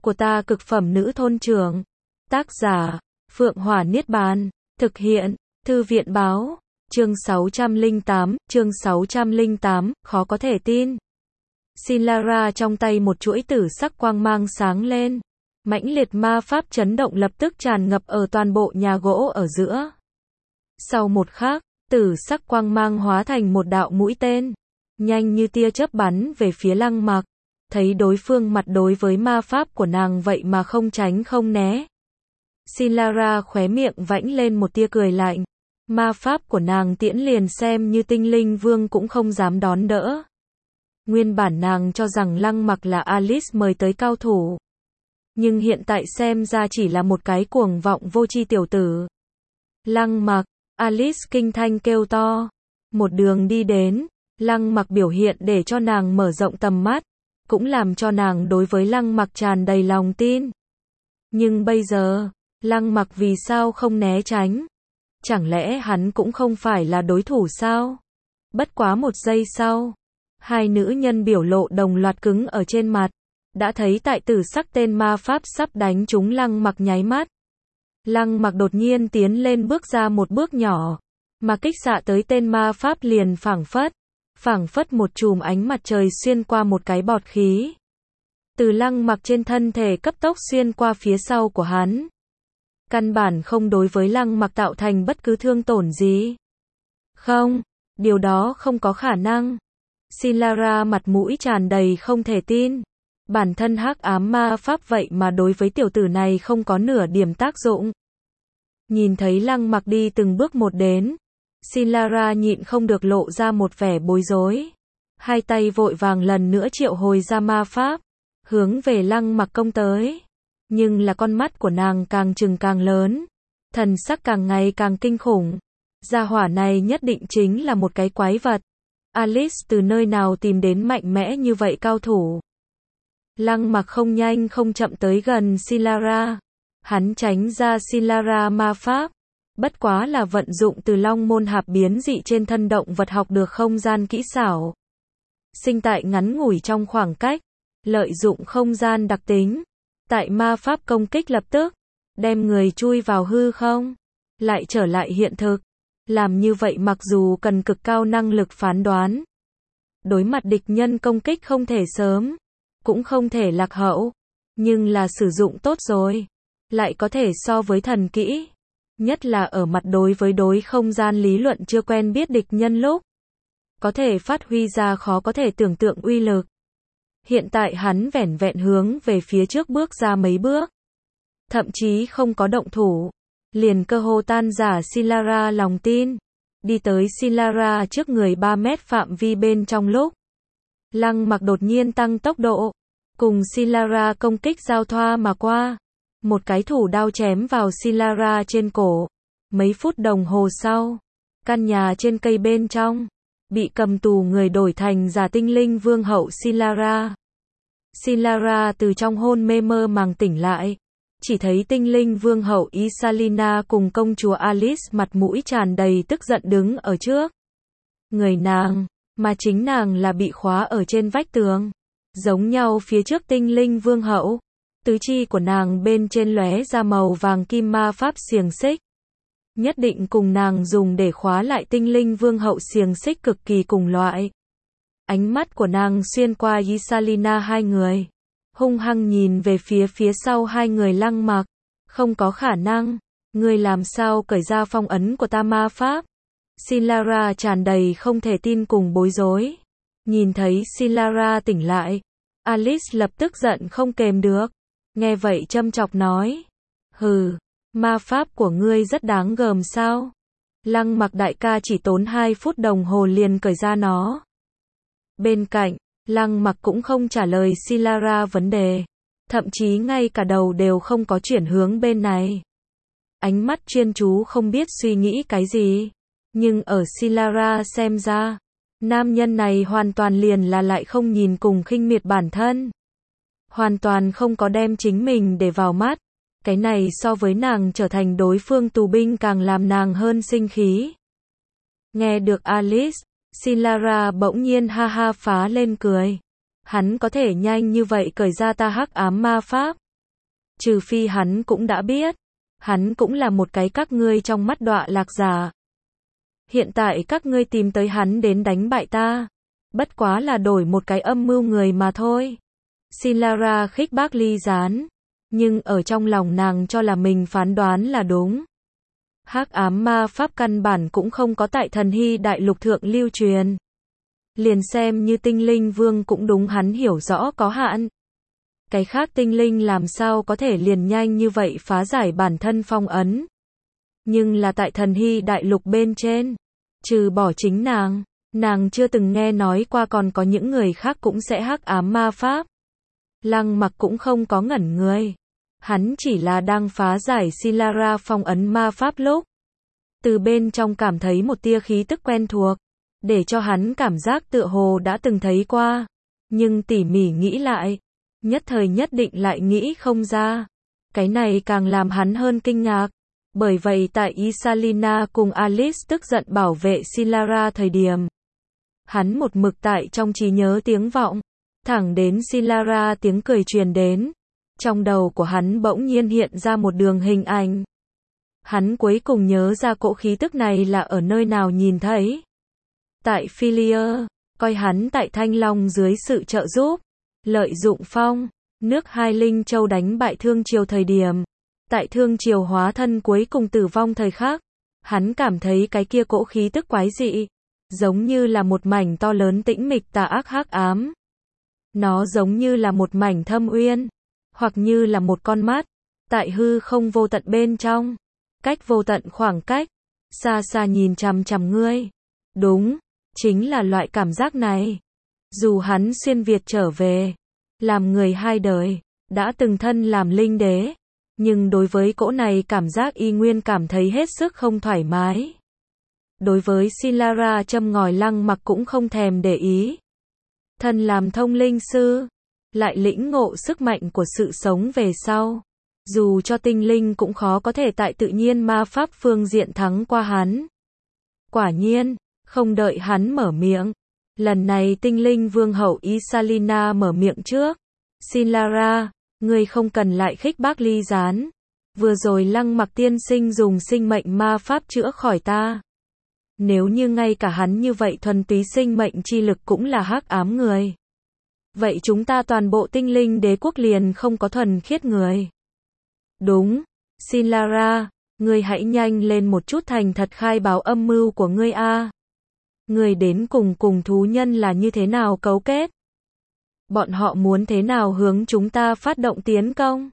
của ta cực phẩm nữ thôn trưởng. Tác giả, Phượng Hỏa Niết Bàn. Thực hiện, Thư viện Báo. Chương 608, khó có thể tin. Sinlara trong tay một chuỗi tử sắc quang mang sáng lên. Mãnh liệt ma pháp chấn động lập tức tràn ngập ở toàn bộ nhà gỗ ở giữa. Sau một khắc, tử sắc quang mang hóa thành một đạo mũi tên, nhanh như tia chớp bắn về phía Lăng Mặc. Thấy đối phương mặt đối với ma pháp của nàng vậy mà không tránh không né. Sinlara khóe miệng vãnh lên một tia cười lạnh. Ma pháp của nàng tiễn liền xem như tinh linh vương cũng không dám đón đỡ. Nguyên bản nàng cho rằng Lăng Mặc là Alice mời tới cao thủ. Nhưng hiện tại xem ra chỉ là một cái cuồng vọng vô tri tiểu tử. Lăng Mặc, Alice kinh thanh kêu to. Một đường đi đến, Lăng Mặc biểu hiện để cho nàng mở rộng tầm mắt, cũng làm cho nàng đối với Lăng Mặc tràn đầy lòng tin. Nhưng bây giờ, Lăng Mặc vì sao không né tránh? Chẳng lẽ hắn cũng không phải là đối thủ sao? Bất quá một giây sau, hai nữ nhân biểu lộ đồng loạt cứng ở trên mặt. Đã thấy tại tử sắc tên ma pháp sắp đánh trúng Lăng Mặc nháy mắt. Lăng Mặc đột nhiên tiến lên bước ra một bước nhỏ, mà kích xạ tới tên ma pháp liền phảng phất một chùm ánh mặt trời xuyên qua một cái bọt khí. Từ Lăng Mặc trên thân thể cấp tốc xuyên qua phía sau của hắn. Căn bản không đối với Lăng Mặc tạo thành bất cứ thương tổn gì. Không, điều đó không có khả năng. Sinlara mặt mũi tràn đầy không thể tin. Bản thân hắc ám ma pháp vậy mà đối với tiểu tử này không có nửa điểm tác dụng. Nhìn thấy Lăng Mặc đi từng bước một đến, Sinlara nhịn không được lộ ra một vẻ bối rối. Hai tay vội vàng lần nữa triệu hồi ra ma pháp, hướng về Lăng Mặc công tới. Nhưng là con mắt của nàng càng trừng càng lớn, thần sắc càng ngày càng kinh khủng. Gia hỏa này nhất định chính là một cái quái vật. Alice từ nơi nào tìm đến mạnh mẽ như vậy cao thủ? Lăng Mặc không nhanh không chậm tới gần Sinlara. Hắn tránh ra Sinlara ma pháp. Bất quá là vận dụng từ Long Môn Hạp biến dị trên thân động vật học được không gian kỹ xảo. Sinh tại ngắn ngủi trong khoảng cách, lợi dụng không gian đặc tính. Tại ma pháp công kích lập tức, đem người chui vào hư không, lại trở lại hiện thực. Làm như vậy mặc dù cần cực cao năng lực phán đoán. Đối mặt địch nhân công kích không thể sớm, cũng không thể lạc hậu, nhưng là sử dụng tốt rồi, lại có thể so với thần kỹ. Nhất là ở mặt đối với đối không gian lý luận chưa quen biết địch nhân lúc, có thể phát huy ra khó có thể tưởng tượng uy lực. Hiện tại hắn vẻn vẹn hướng về phía trước bước ra mấy bước, thậm chí không có động thủ, liền cơ hồ tan rã Sinlara lòng tin. Đi tới Sinlara trước người 3 mét phạm vi bên trong lúc, Lăng Mặc đột nhiên tăng tốc độ, cùng Sinlara công kích giao thoa mà qua. Một cái thủ đao chém vào Sinlara trên cổ. Mấy phút đồng hồ sau, căn nhà trên cây bên trong, bị cầm tù người đổi thành giả tinh linh vương hậu Sinlara. Sinlara từ trong hôn mê mơ màng tỉnh lại. Chỉ thấy tinh linh vương hậu Isalina cùng công chúa Alice mặt mũi tràn đầy tức giận đứng ở trước người nàng, mà chính nàng là bị khóa ở trên vách tường. Giống nhau phía trước tinh linh vương hậu, tứ chi của nàng bên trên lóe ra màu vàng kim ma pháp xiềng xích. Nhất định cùng nàng dùng để khóa lại tinh linh vương hậu xiềng xích cực kỳ cùng loại. Ánh mắt của nàng xuyên qua Isalina hai người, hung hăng nhìn về phía sau hai người Lăng Mặc. Không có khả năng, ngươi làm sao cởi ra phong ấn của ta ma pháp? Sinlara tràn đầy không thể tin cùng bối rối. Nhìn thấy Sinlara tỉnh lại, Alice lập tức giận không kềm được. Nghe vậy châm chọc nói, hừ, ma pháp của ngươi rất đáng gờm sao? Lăng Mặc đại ca chỉ tốn 2 phút đồng hồ liền cởi ra nó. Bên cạnh, Lăng Mặc cũng không trả lời Sinlara vấn đề, thậm chí ngay cả đầu đều không có chuyển hướng bên này. Ánh mắt chuyên chú không biết suy nghĩ cái gì, nhưng ở Sinlara xem ra, nam nhân này hoàn toàn liền là lại không nhìn cùng khinh miệt bản thân. Hoàn toàn không có đem chính mình để vào mắt. Cái này so với nàng trở thành đối phương tù binh càng làm nàng hơn sinh khí. Nghe được Alice, Sinlara bỗng nhiên ha ha phá lên cười. Hắn có thể nhanh như vậy cởi ra ta hắc ám ma pháp. Trừ phi hắn cũng đã biết. Hắn cũng là một cái các ngươi trong mắt đọa lạc giả. Hiện tại các ngươi tìm tới hắn đến đánh bại ta. Bất quá là đổi một cái âm mưu người mà thôi. Sinlara khích bác Ly Gián. Nhưng ở trong lòng nàng cho là mình phán đoán là đúng. Hắc ám ma pháp căn bản cũng không có tại Thần Hy Đại Lục thượng lưu truyền. Liền xem như tinh linh vương cũng đúng hắn hiểu rõ có hạn. Cái khác tinh linh làm sao có thể liền nhanh như vậy phá giải bản thân phong ấn. Nhưng là tại Thần Hy Đại Lục bên trên, trừ bỏ chính nàng chưa từng nghe nói qua còn có những người khác cũng sẽ hắc ám ma pháp. Lăng Mặc cũng không có ngẩn người. Hắn chỉ là đang phá giải Sinlara phong ấn ma pháp lúc. Từ bên trong cảm thấy một tia khí tức quen thuộc. Để cho hắn cảm giác tựa hồ đã từng thấy qua. Nhưng tỉ mỉ nghĩ lại. Nhất thời nhất định lại nghĩ không ra. Cái này càng làm hắn hơn kinh ngạc. Bởi vậy tại Isalina cùng Alice tức giận bảo vệ Sinlara thời điểm. Hắn một mực tại trong trí nhớ tiếng vọng. Thẳng đến Sinlara tiếng cười truyền đến. Trong đầu của hắn bỗng nhiên hiện ra một đường hình ảnh. Hắn cuối cùng nhớ ra cỗ khí tức này là ở nơi nào nhìn thấy. Tại Philia, coi hắn tại Thanh Long dưới sự trợ giúp. Lợi dụng phong, nước Hai Linh Châu đánh bại Thương Triều thời điểm. Tại Thương Triều hóa thân cuối cùng tử vong thời khắc. Hắn cảm thấy cái kia cỗ khí tức quái dị. Giống như là một mảnh to lớn tĩnh mịch tà ác hắc ám. Nó giống như là một mảnh thâm uyên. Hoặc như là một con mắt. Tại hư không vô tận bên trong. Cách vô tận khoảng cách. Xa xa nhìn chằm chằm ngươi. Đúng. Chính là loại cảm giác này. Dù hắn xuyên Việt trở về. Làm người hai đời. Đã từng thân làm linh đế. Nhưng đối với cỗ này cảm giác y nguyên cảm thấy hết sức không thoải mái. Đối với Sinlara châm ngòi Lăng Mặc cũng không thèm để ý. Thân làm thông linh sư. Lại lĩnh ngộ sức mạnh của sự sống về sau. Dù cho tinh linh cũng khó có thể tại tự nhiên ma pháp phương diện thắng qua hắn. Quả nhiên, không đợi hắn mở miệng. Lần này tinh linh vương hậu Isalina mở miệng trước. Sinlara, ngươi không cần lại khích bác Ly Gián. Vừa rồi Lăng Mặc tiên sinh dùng sinh mệnh ma pháp chữa khỏi ta. Nếu như ngay cả hắn như vậy thuần túy sinh mệnh chi lực cũng là hắc ám người. Vậy chúng ta toàn bộ tinh linh đế quốc liền không có thuần khiết người. Đúng, Sinlara, ngươi hãy nhanh lên một chút thành thật khai báo âm mưu của ngươi a. Ngươi đến cùng thú nhân là như thế nào cấu kết? Bọn họ muốn thế nào hướng chúng ta phát động tiến công?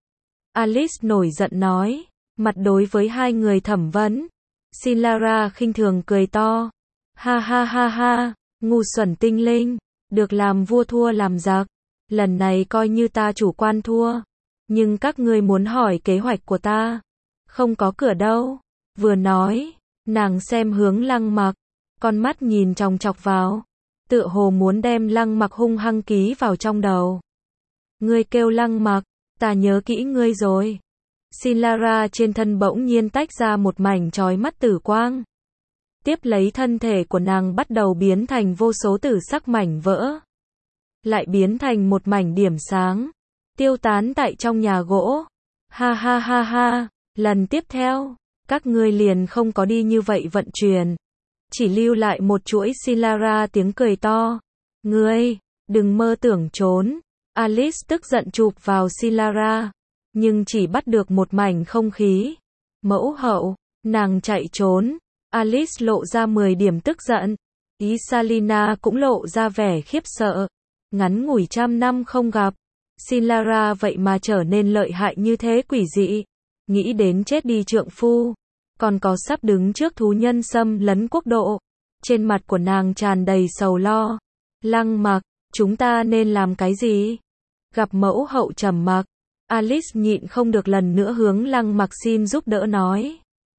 Alice nổi giận nói, mặt đối với hai người thẩm vấn. Sinlara khinh thường cười to. Ha ha ha ha, ngu xuẩn tinh linh, được làm vua thua làm giặc. Lần này coi như ta chủ quan thua. Nhưng các ngươi muốn hỏi kế hoạch của ta. Không có cửa đâu. Vừa nói, nàng xem hướng Lăng Mặc. Con mắt nhìn chòng chọc vào. Tựa hồ muốn đem Lăng Mặc hung hăng ký vào trong đầu. Ngươi kêu Lăng Mặc, ta nhớ kỹ ngươi rồi. Sinlara trên thân bỗng nhiên tách ra một mảnh chói mắt tử quang. Tiếp lấy thân thể của nàng bắt đầu biến thành vô số tử sắc mảnh vỡ. Lại biến thành một mảnh điểm sáng. Tiêu tán tại trong nhà gỗ. Ha ha ha ha, lần tiếp theo, các ngươi liền không có đi như vậy vận chuyển. Chỉ lưu lại một chuỗi. Sinlara tiếng cười to. Ngươi, đừng mơ tưởng trốn. Alice tức giận chụp vào Sinlara. Nhưng chỉ bắt được một mảnh không khí. Mẫu hậu, nàng chạy trốn. Alice lộ ra 10 điểm tức giận. Isalina cũng lộ ra vẻ khiếp sợ. Ngắn ngủi 100 năm không gặp. Sinlara vậy mà trở nên lợi hại như thế quỷ dị. Nghĩ đến chết đi trượng phu. Còn có sắp đứng trước thú nhân xâm lấn quốc độ. Trên mặt của nàng tràn đầy sầu lo. Lăng Mặc, chúng ta nên làm cái gì? Gặp mẫu hậu trầm mặc. Alice nhịn không được lần nữa hướng Lăng Mặc xin giúp đỡ nói.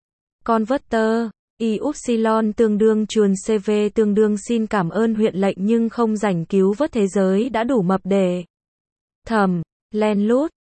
Converter, Upsilon tương đương chuồn CV tương đương xin cảm ơn huyện lệnh nhưng không rảnh cứu vớt thế giới đã đủ mập để. Thầm, len lút,